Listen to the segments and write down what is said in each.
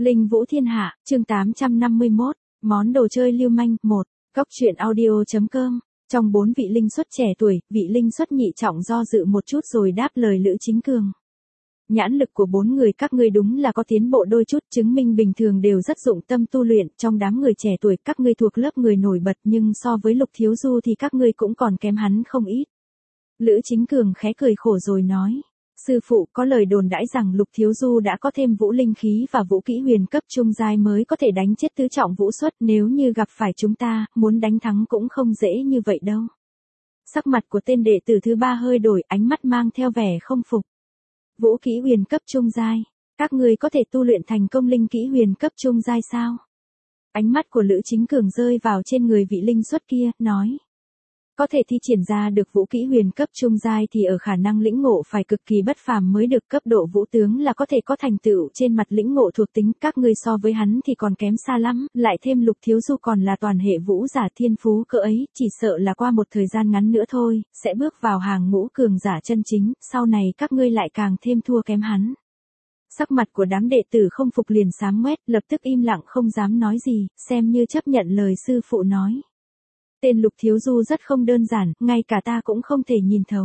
Linh Vũ Thiên Hạ, chương 851, món đồ chơi lưu manh, 1, Cóc truyện audio.com. Trong 4 vị linh xuất trẻ tuổi, vị linh xuất nhị trọng do dự một chút rồi đáp lời Lữ Chính Cường. Nhãn lực của 4 người các ngươi đúng là có tiến bộ đôi chút, chứng minh bình thường đều rất dụng tâm tu luyện, trong đám người trẻ tuổi các ngươi thuộc lớp người nổi bật nhưng so với Lục Thiếu Du thì các ngươi cũng còn kém hắn không ít. Lữ Chính Cường khẽ cười khổ rồi nói. Sư phụ, có lời đồn đãi rằng Lục Thiếu Du đã có thêm vũ linh khí và vũ kỹ huyền cấp trung giai mới có thể đánh chết tứ trọng vũ xuất, nếu như gặp phải chúng ta, muốn đánh thắng cũng không dễ như vậy đâu. Sắc mặt của tên đệ tử thứ 3 hơi đổi, ánh mắt mang theo vẻ không phục. Vũ kỹ huyền cấp trung giai, các ngươi có thể tu luyện thành công linh kỹ huyền cấp trung giai sao? Ánh mắt của Lữ Chính Cường rơi vào trên người vị linh xuất kia, nói. Có thể thi triển ra được vũ kỹ huyền cấp trung giai thì ở khả năng lĩnh ngộ phải cực kỳ bất phàm mới được, cấp độ vũ tướng là có thể có thành tựu trên mặt lĩnh ngộ thuộc tính, các ngươi so với hắn thì còn kém xa lắm, lại thêm Lục Thiếu Du còn là toàn hệ vũ giả thiên phú cỡ ấy, chỉ sợ là qua một thời gian ngắn nữa thôi, sẽ bước vào hàng ngũ cường giả chân chính, sau này các ngươi lại càng thêm thua kém hắn. Sắc mặt của đám đệ tử không phục liền xám ngoét, lập tức im lặng không dám nói gì, xem như chấp nhận lời sư phụ nói. Tên Lục Thiếu Du rất không đơn giản, ngay cả ta cũng không thể nhìn thấu.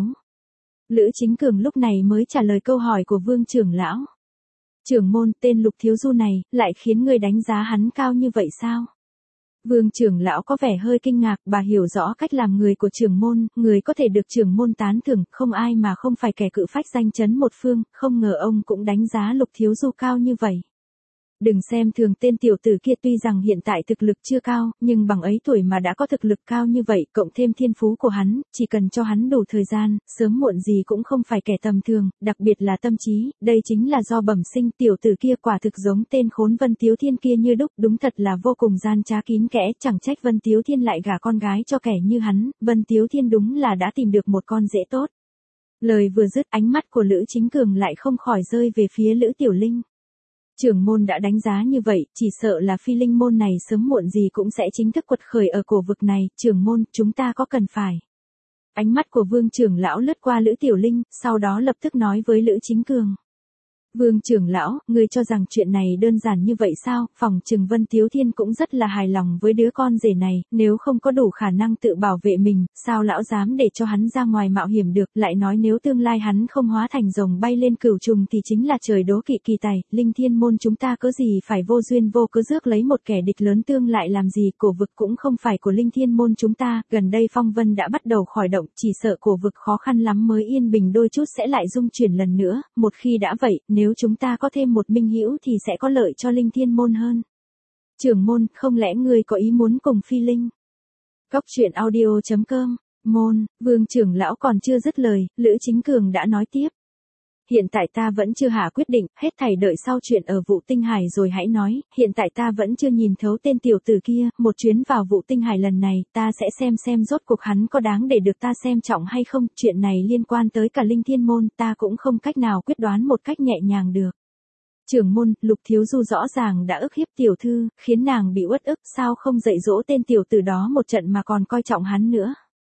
Lữ Chính Cường lúc này mới trả lời câu hỏi của Vương trưởng lão. Trưởng môn, tên Lục Thiếu Du này, lại khiến người đánh giá hắn cao như vậy sao? Vương trưởng lão có vẻ hơi kinh ngạc, bà hiểu rõ cách làm người của trưởng môn, người có thể được trưởng môn tán thưởng, không ai mà không phải kẻ cự phách danh chấn một phương, không ngờ ông cũng đánh giá Lục Thiếu Du cao như vậy. Đừng xem thường tên tiểu tử kia, tuy rằng hiện tại thực lực chưa cao, nhưng bằng ấy tuổi mà đã có thực lực cao như vậy, cộng thêm thiên phú của hắn, chỉ cần cho hắn đủ thời gian, sớm muộn gì cũng không phải kẻ tầm thường, đặc biệt là tâm trí, đây chính là do bẩm sinh. Tiểu tử kia quả thực giống tên khốn Vân Tiếu Thiên kia như đúc, đúng thật là vô cùng gian trá kín kẽ, chẳng trách Vân Tiếu Thiên lại gả con gái cho kẻ như hắn, Vân Tiếu Thiên đúng là đã tìm được một con rể tốt. Lời vừa dứt, ánh mắt của Lữ Chính Cường lại không khỏi rơi về phía Lữ Tiểu Linh. Trưởng môn đã đánh giá như vậy, chỉ sợ là phi linh môn này sớm muộn gì cũng sẽ chính thức quật khởi ở cổ vực này, trưởng môn, chúng ta có cần phải. Ánh mắt của Vương trưởng lão lướt qua Lữ Tiểu Linh, sau đó lập tức nói với Lữ Chính Cường. Vương trưởng lão, ngươi cho rằng chuyện này đơn giản như vậy sao? Phòng chừng Vân Tiếu Thiên cũng rất là hài lòng với đứa con rể này, nếu không có đủ khả năng tự bảo vệ mình, sao lão dám để cho hắn ra ngoài mạo hiểm được, lại nói nếu tương lai hắn không hóa thành rồng bay lên cửu trùng thì chính là trời đố kỵ kỳ tài, linh thiên môn chúng ta có gì phải vô duyên vô cớ rước lấy một kẻ địch lớn tương lại làm gì, cổ vực cũng không phải của linh thiên môn chúng ta, gần đây phong vân đã bắt đầu khởi động, chỉ sợ cổ vực khó khăn lắm mới yên bình đôi chút sẽ lại dung chuyển lần nữa, một khi đã vậy, nếu chúng ta có thêm một minh hữu thì sẽ có lợi cho linh thiên môn hơn. Trưởng môn, không lẽ ngươi có ý muốn cùng phi linh? Cóc truyện audio.com, môn, Vương trưởng lão còn chưa dứt lời, Lữ Chính Cường đã nói tiếp. Hiện tại ta vẫn chưa hạ quyết định, hết thảy đợi sau chuyện ở Vũ Tinh Hải rồi hãy nói, hiện tại ta vẫn chưa nhìn thấu tên tiểu tử kia, một chuyến vào Vũ Tinh Hải lần này, ta sẽ xem rốt cuộc hắn có đáng để được ta xem trọng hay không, chuyện này liên quan tới cả linh thiên môn, ta cũng không cách nào quyết đoán một cách nhẹ nhàng được. Trưởng môn, Lục Thiếu Du rõ ràng đã ức hiếp tiểu thư, khiến nàng bị uất ức, sao không dạy dỗ tên tiểu tử đó một trận mà còn coi trọng hắn nữa.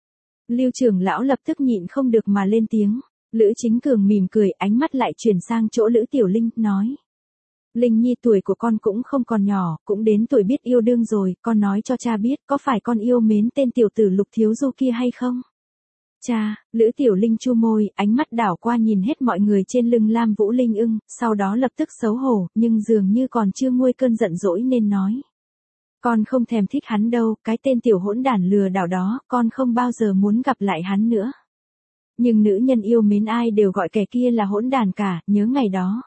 Lưu trưởng lão lập tức nhịn không được mà lên tiếng. Lữ Chính Cường mỉm cười, ánh mắt lại chuyển sang chỗ Lữ Tiểu Linh, nói. Linh nhi, tuổi của con cũng không còn nhỏ, cũng đến tuổi biết yêu đương rồi, con nói cho cha biết, có phải con yêu mến tên tiểu tử Lục Thiếu Du kia hay không? Cha, Lữ Tiểu Linh chu môi, ánh mắt đảo qua nhìn hết mọi người trên lưng Lam Vũ Linh ưng, sau đó lập tức xấu hổ, nhưng dường như còn chưa nguôi cơn giận dỗi nên nói. Con không thèm thích hắn đâu, cái tên tiểu hỗn đản lừa đảo đó, con không bao giờ muốn gặp lại hắn nữa. Nhưng nữ nhân yêu mến ai đều gọi kẻ kia là hỗn đản cả, nhớ ngày đó.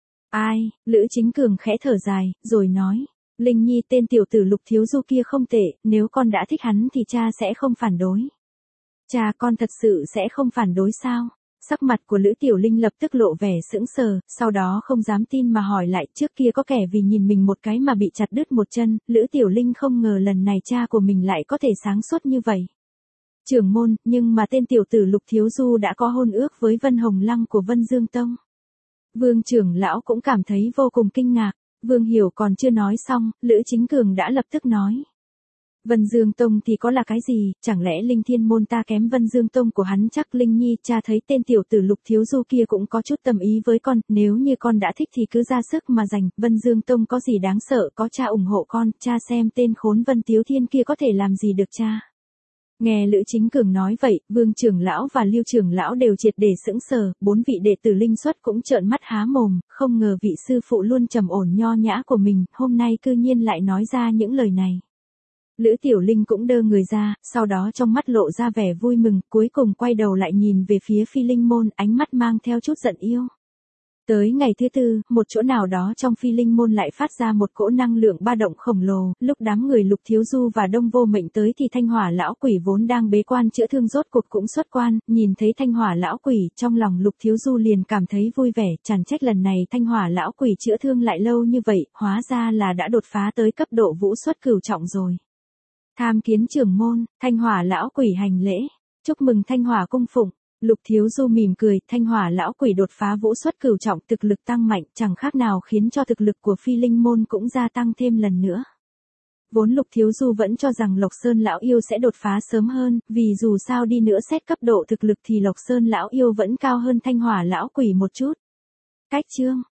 Ai, Lữ Chính Cường khẽ thở dài, rồi nói. Linh nhi, tên tiểu tử Lục Thiếu Du kia không tệ, nếu con đã thích hắn thì cha sẽ không phản đối. Cha, con thật sự sẽ không phản đối sao? Sắc mặt của Lữ Tiểu Linh lập tức lộ vẻ sững sờ, sau đó không dám tin mà hỏi lại, trước kia có kẻ vì nhìn mình một cái mà bị chặt đứt một chân, Lữ Tiểu Linh không ngờ lần này cha của mình lại có thể sáng suốt như vậy. Trưởng môn, nhưng mà tên tiểu tử Lục Thiếu Du đã có hôn ước với Vân Hồng Lăng của Vân Dương Tông. Vương trưởng lão cũng cảm thấy vô cùng kinh ngạc, Vương Hiểu còn chưa nói xong, Lữ Chính Cường đã lập tức nói. Vân Dương Tông thì có là cái gì, chẳng lẽ Linh Thiên môn ta kém Vân Dương Tông của hắn chắc Linh Nhi cha thấy tên tiểu tử Lục Thiếu Du kia cũng có chút tâm ý với con, nếu như con đã thích thì cứ ra sức mà giành, Vân Dương Tông có gì đáng sợ, có cha ủng hộ con, cha xem tên khốn Vân Tiếu Thiên kia có thể làm gì được cha. Nghe Lữ Chính Cường nói vậy, Vương trưởng lão và Lưu trưởng lão đều triệt để sững sờ, 4 vị đệ tử linh xuất cũng trợn mắt há mồm, không ngờ vị sư phụ luôn trầm ổn nho nhã của mình, hôm nay cư nhiên lại nói ra những lời này. Lữ Tiểu Linh cũng đơ người ra, sau đó trong mắt lộ ra vẻ vui mừng, cuối cùng quay đầu lại nhìn về phía Phi Linh môn, ánh mắt mang theo chút giận yêu. Tới ngày thứ tư, một chỗ nào đó trong Phi Linh môn lại phát ra một cỗ năng lượng ba động khổng lồ, lúc đám người Lục Thiếu Du và Đông Vô Mệnh tới thì Thanh Hỏa lão quỷ vốn đang bế quan chữa thương rốt cuộc cũng xuất quan, nhìn thấy Thanh Hỏa lão quỷ, trong lòng Lục Thiếu Du liền cảm thấy vui vẻ, chẳng trách lần này Thanh Hỏa lão quỷ chữa thương lại lâu như vậy, hóa ra là đã đột phá tới cấp độ vũ xuất cửu trọng rồi. Tham kiến trưởng môn, Thanh Hỏa lão quỷ hành lễ, chúc mừng Thanh Hỏa cung phụng. Lục Thiếu Du mỉm cười, Thanh Hỏa lão quỷ đột phá vũ xuất cửu trọng, thực lực tăng mạnh, chẳng khác nào khiến cho thực lực của Phi Linh môn cũng gia tăng thêm lần nữa. Vốn Lục Thiếu Du vẫn cho rằng Lộc Sơn lão yêu sẽ đột phá sớm hơn, vì dù sao đi nữa xét cấp độ thực lực thì Lộc Sơn lão yêu vẫn cao hơn Thanh Hỏa lão quỷ một chút. Cách chương